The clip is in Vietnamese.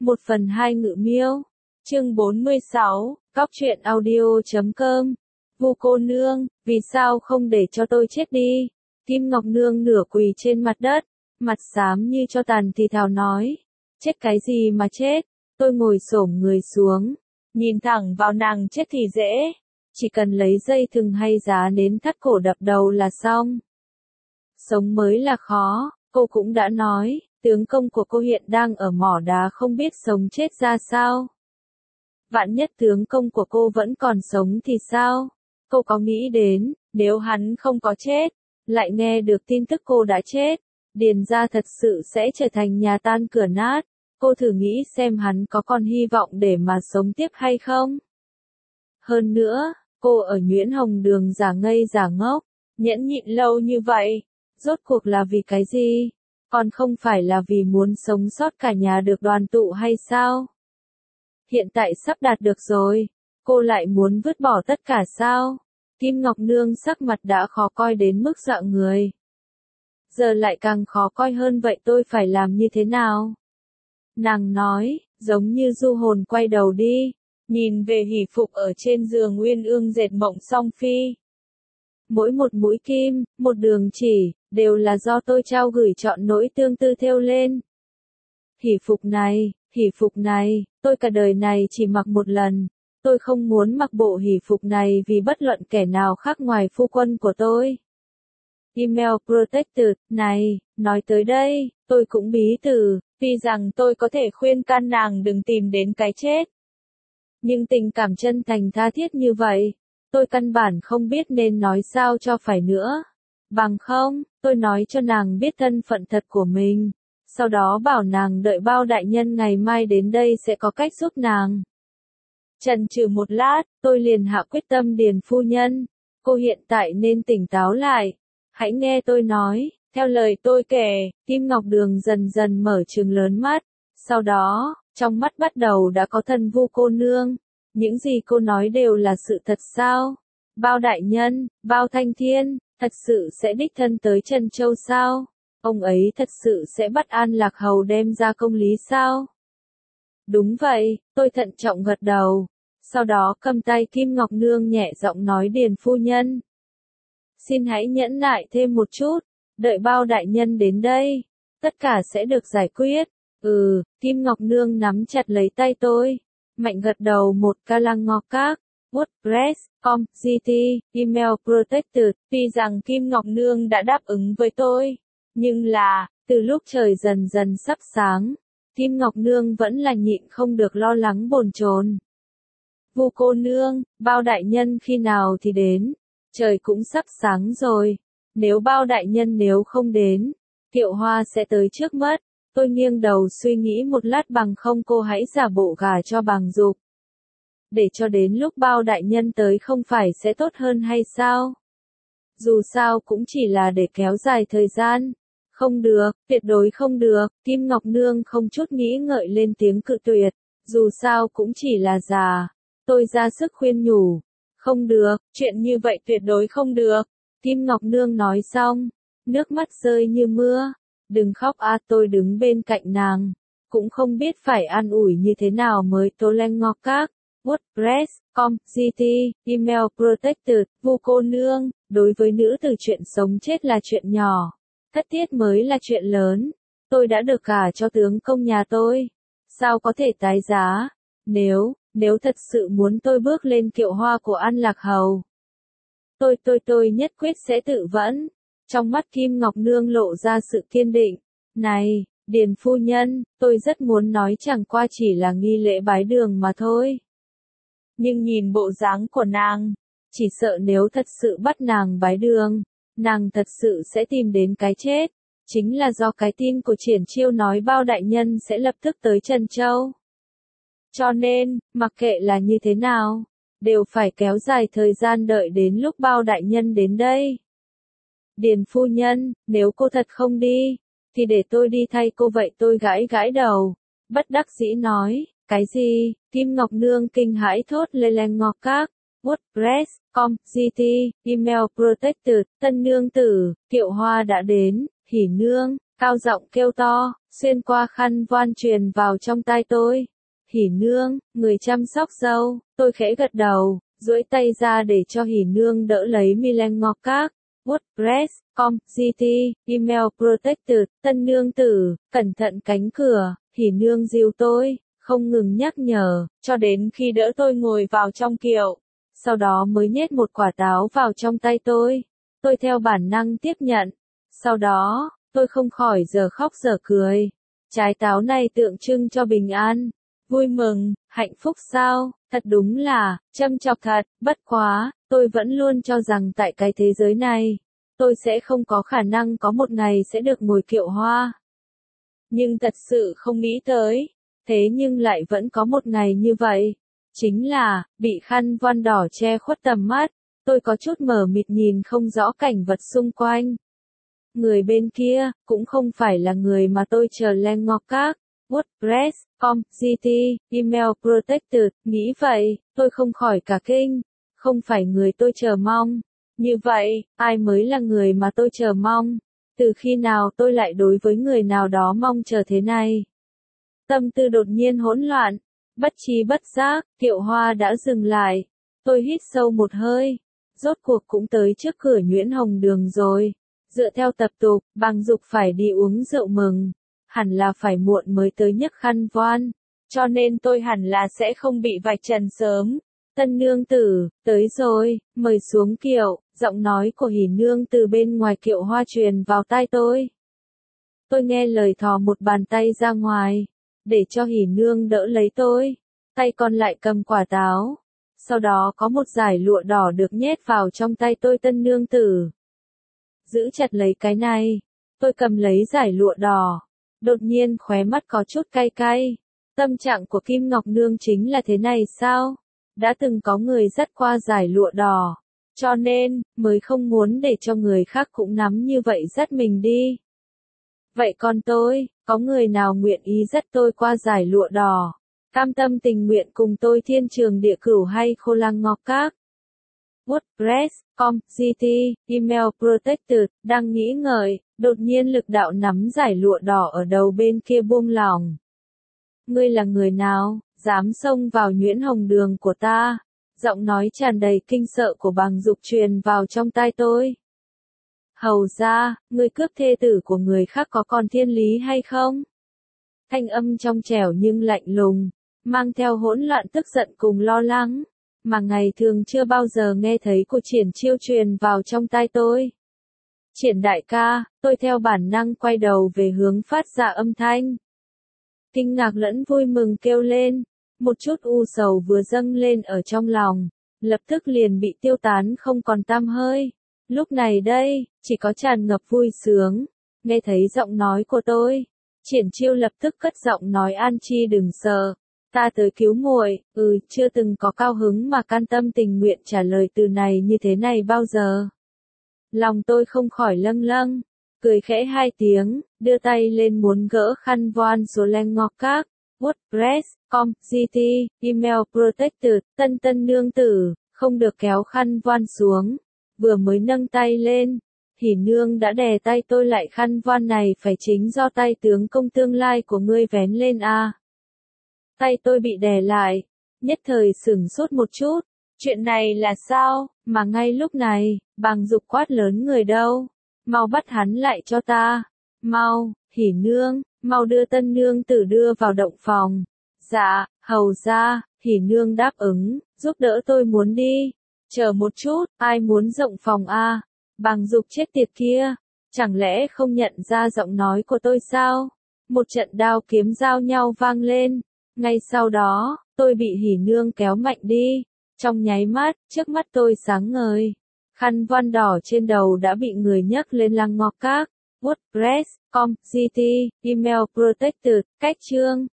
1/2 Ngự Miêu. Chương 46, Cóc truyện audio.com. Vu cô nương, vì sao không để cho tôi chết đi? Kim Ngọc Nương nửa quỳ trên mặt đất, mặt xám như cho tàn thì thào nói. Chết cái gì mà chết? Tôi ngồi xổm người xuống, nhìn thẳng vào nàng chết thì dễ. Chỉ cần lấy dây thừng hay giá nến thắt cổ đập đầu là xong. Sống mới là khó, cô cũng đã nói, tướng công của cô hiện đang ở mỏ đá không biết sống chết ra sao. Vạn nhất tướng công của cô vẫn còn sống thì sao? Cô có nghĩ đến, nếu hắn không có chết, lại nghe được tin tức cô đã chết, Điền gia thật sự sẽ trở thành nhà tan cửa nát. Cô thử nghĩ xem hắn có còn hy vọng để mà sống tiếp hay không? Hơn nữa, cô ở Nhuyễn Hồng Đường giả ngây giả ngốc, nhẫn nhịn lâu như vậy, rốt cuộc là vì cái gì? Còn không phải là vì muốn sống sót cả nhà được đoàn tụ hay sao? Hiện tại sắp đạt được rồi, cô lại muốn vứt bỏ tất cả sao? Kim Ngọc Nương sắc mặt đã khó coi đến mức dọa người. Giờ lại càng khó coi hơn vậy, tôi phải làm như thế nào? Nàng nói, giống như du hồn quay đầu đi, nhìn về hỷ phục ở trên giường uyên ương dệt mộng song phi. Mỗi một mũi kim, một đường chỉ, đều là do tôi trao gửi chọn nỗi tương tư thêu lên. Hỷ phục này, tôi cả đời này chỉ mặc một lần. Tôi không muốn mặc bộ hỷ phục này vì bất luận kẻ nào khác ngoài phu quân của tôi. Email Protected, này, nói tới đây, tôi cũng bí từ, vì rằng tôi có thể khuyên can nàng đừng tìm đến cái chết. Nhưng tình cảm chân thành tha thiết như vậy, tôi căn bản không biết nên nói sao cho phải nữa. Bằng không, tôi nói cho nàng biết thân phận thật của mình, sau đó bảo nàng đợi Bao đại nhân ngày mai đến đây sẽ có cách giúp nàng. Chần chừ một lát, tôi liền hạ quyết tâm. Điền phu nhân, cô hiện tại nên tỉnh táo lại. Hãy nghe tôi nói, theo lời tôi kể, Kim Ngọc Đường dần dần mở trừng lớn mắt. Sau đó, trong mắt bắt đầu đã có thân Vu cô nương. Những gì cô nói đều là sự thật sao? Bao đại nhân, Bao Thanh Thiên, thật sự sẽ đích thân tới Trân Châu sao? Ông ấy thật sự sẽ bắt An Lạc Hầu đem ra công lý sao? Đúng vậy, tôi thận trọng gật đầu. Sau đó cầm tay Kim Ngọc Nương nhẹ giọng nói, Điền phu nhân, xin hãy nhẫn nại thêm một chút, đợi Bao đại nhân đến đây, tất cả sẽ được giải quyết. Kim Ngọc Nương nắm chặt lấy tay tôi, mạnh gật đầu. Một ca lăng ngọc các, WordPress.com, GT, Email Protected. Tuy rằng Kim Ngọc Nương đã đáp ứng với tôi, nhưng là, từ lúc trời dần dần sắp sáng, Kim Ngọc Nương vẫn là nhịn không được lo lắng bồn chồn. Vu cô nương, Bao đại nhân khi nào thì đến? Trời cũng sắp sáng rồi. Nếu Bao đại nhân nếu không đến, Kiệu Hoa sẽ tới trước mất. Tôi nghiêng đầu suy nghĩ một lát, bằng không cô hãy giả bộ gả cho Bàng Dục. Để cho đến lúc Bao đại nhân tới không phải sẽ tốt hơn hay sao? Dù sao cũng chỉ là để kéo dài thời gian. Không được, tuyệt đối không được. Kim Ngọc Nương không chút nghĩ ngợi lên tiếng cự tuyệt. Dù sao cũng chỉ là già. Tôi ra sức khuyên nhủ. Không được, chuyện như vậy tuyệt đối không được. Kim Ngọc Nương nói xong, nước mắt rơi như mưa. Đừng khóc a, tôi đứng bên cạnh nàng, cũng không biết phải an ủi như thế nào mới Tô Leng Ngọc Các, WordPress.com, GT, Email Protected. Vu cô nương, đối với nữ tử chuyện sống chết là chuyện nhỏ, thất tiết mới là chuyện lớn. Tôi đã được gả cho tướng công nhà tôi, sao có thể tái giá? Nếu thật sự muốn tôi bước lên kiệu hoa của An Lạc Hầu, tôi nhất quyết sẽ tự vẫn. Trong mắt Kim Ngọc Nương lộ ra sự kiên định. Này, Điền phu nhân, tôi rất muốn nói chẳng qua chỉ là nghi lễ bái đường mà thôi. Nhưng nhìn bộ dáng của nàng, chỉ sợ nếu thật sự bắt nàng bái đường, nàng thật sự sẽ tìm đến cái chết. Chính là do cái tin của Triển Chiêu nói Bao đại nhân sẽ lập tức tới Trân Châu. Cho nên, mặc kệ là như thế nào, đều phải kéo dài thời gian đợi đến lúc Bao đại nhân đến đây. Điền phu nhân, nếu cô thật không đi, thì để tôi đi thay cô. Vậy tôi gãi gãi đầu, bất đắc dĩ nói, cái gì? Kim Ngọc Nương kinh hãi thốt lên Ngọc Các, WordPress.com, GT, Email Protected. Tân nương tử, Kiệu Hoa đã đến. Hỉ nương, cao giọng kêu to, xuyên qua khăn voan truyền vào trong tai tôi. Hỉ nương, người chăm sóc dâu, tôi khẽ gật đầu, duỗi tay ra để cho hỉ nương đỡ lấy Milen Ngọc Các. WordPress.com, GT, Email Protected, tân nương tử, cẩn thận cánh cửa, hỉ nương dìu tôi, không ngừng nhắc nhở, cho đến khi đỡ tôi ngồi vào trong kiệu. Sau đó mới nhét một quả táo vào trong tay tôi. Tôi theo bản năng tiếp nhận. Sau đó, tôi không khỏi giờ khóc giờ cười. Trái táo này tượng trưng cho bình an, vui mừng, hạnh phúc sao? Thật đúng là, châm chọc thật, bất quá, tôi vẫn luôn cho rằng tại cái thế giới này, tôi sẽ không có khả năng có một ngày sẽ được ngồi kiệu hoa. Nhưng thật sự không nghĩ tới, thế nhưng lại vẫn có một ngày như vậy. Chính là, bị khăn voan đỏ che khuất tầm mắt, tôi có chút mờ mịt nhìn không rõ cảnh vật xung quanh. Người bên kia, cũng không phải là người mà tôi chờ Len Ngọc Các. WordPress.com, GT, Email Protected, nghĩ vậy, tôi không khỏi cả kinh. Không phải người tôi chờ mong. Như vậy, ai mới là người mà tôi chờ mong? Từ khi nào tôi lại đối với người nào đó mong chờ thế này? Tâm tư đột nhiên hỗn loạn. Bất tri bất giác, kiệu hoa đã dừng lại. Tôi hít sâu một hơi. Rốt cuộc cũng tới trước cửa Nhuyễn Hồng Đường rồi. Dựa theo tập tục, Bàng Dục phải đi uống rượu mừng. Hẳn là phải muộn mới tới nhấc khăn voan. Cho nên tôi hẳn là sẽ không bị vạch trần sớm. Tân nương tử, tới rồi, mời xuống kiệu. Giọng nói của hỉ nương từ bên ngoài kiệu hoa truyền vào tai tôi. Tôi nghe lời thò một bàn tay ra ngoài, để cho hỉ nương đỡ lấy tôi. Tay còn lại cầm quả táo. Sau đó có một dải lụa đỏ được nhét vào trong tay tôi. Tân nương tử, giữ chặt lấy cái này. Tôi cầm lấy dải lụa đỏ. Đột nhiên khóe mắt có chút cay cay. Tâm trạng của Kim Ngọc Nương chính là thế này sao? Đã từng có người dắt qua dải lụa đỏ. Cho nên, mới không muốn để cho người khác cũng nắm như vậy dắt mình đi. Vậy còn tôi, có người nào nguyện ý dắt tôi qua dải lụa đỏ? Cam tâm tình nguyện cùng tôi thiên trường địa cửu hay khô lăng ngọc các? WordPress.com, GT, Email Protected, đang nghĩ ngợi, đột nhiên lực đạo nắm dải lụa đỏ ở đầu bên kia buông lỏng. Ngươi là người nào, dám xông vào Nhuyễn Hồng Đường của ta? Giọng nói tràn đầy kinh sợ của Bàng Dục truyền vào trong tai tôi. Hầu ra, ngươi cướp thê tử của người khác có còn thiên lý hay không? Thanh âm trong trẻo nhưng lạnh lùng, mang theo hỗn loạn tức giận cùng lo lắng, mà ngày thường chưa bao giờ nghe thấy của Triển Chiêu truyền vào trong tai tôi. Triển đại ca, tôi theo bản năng quay đầu về hướng phát ra âm thanh. Kinh ngạc lẫn vui mừng kêu lên, một chút u sầu vừa dâng lên ở trong lòng, lập tức liền bị tiêu tán không còn tăm hơi. Lúc này đây, chỉ có tràn ngập vui sướng. Nghe thấy giọng nói của tôi, Triển Chiêu lập tức cất giọng nói An Chi đừng sợ, ta tới cứu muội. Chưa từng có cao hứng mà can tâm tình nguyện trả lời từ này như thế này bao giờ. Lòng tôi không khỏi lâng lâng, cười khẽ hai tiếng, đưa tay lên muốn gỡ khăn voan số Len Ngọc Các. WordPress.com, GT, Email Protected, tân nương tử, không được kéo khăn voan xuống. Vừa mới nâng tay lên, hỉ nương đã đè tay tôi lại. Khăn voan này phải chính do tay tướng công tương lai của ngươi vén lên à. Tay tôi bị đè lại, nhất thời sửng sốt một chút. Chuyện này là sao, mà ngay lúc này, Bàng Dục quát lớn người đâu. Mau bắt hắn lại cho ta. Mau, hỉ nương, mau đưa tân nương tử đưa vào động phòng. Dạ, hầu ra, hỉ nương đáp ứng, giúp đỡ tôi muốn đi. Chờ một chút, ai muốn rộng phòng à? Bàng Dục chết tiệt kia, chẳng lẽ không nhận ra giọng nói của tôi sao? Một trận đao kiếm giao nhau vang lên. Ngay sau đó, tôi bị hỉ nương kéo mạnh đi. Trong nháy mắt, trước mắt tôi sáng ngời. Khăn voan đỏ trên đầu đã bị người nhấc lên lăng ngọc các. WordPress.com, GT, Email Protected, cách chương.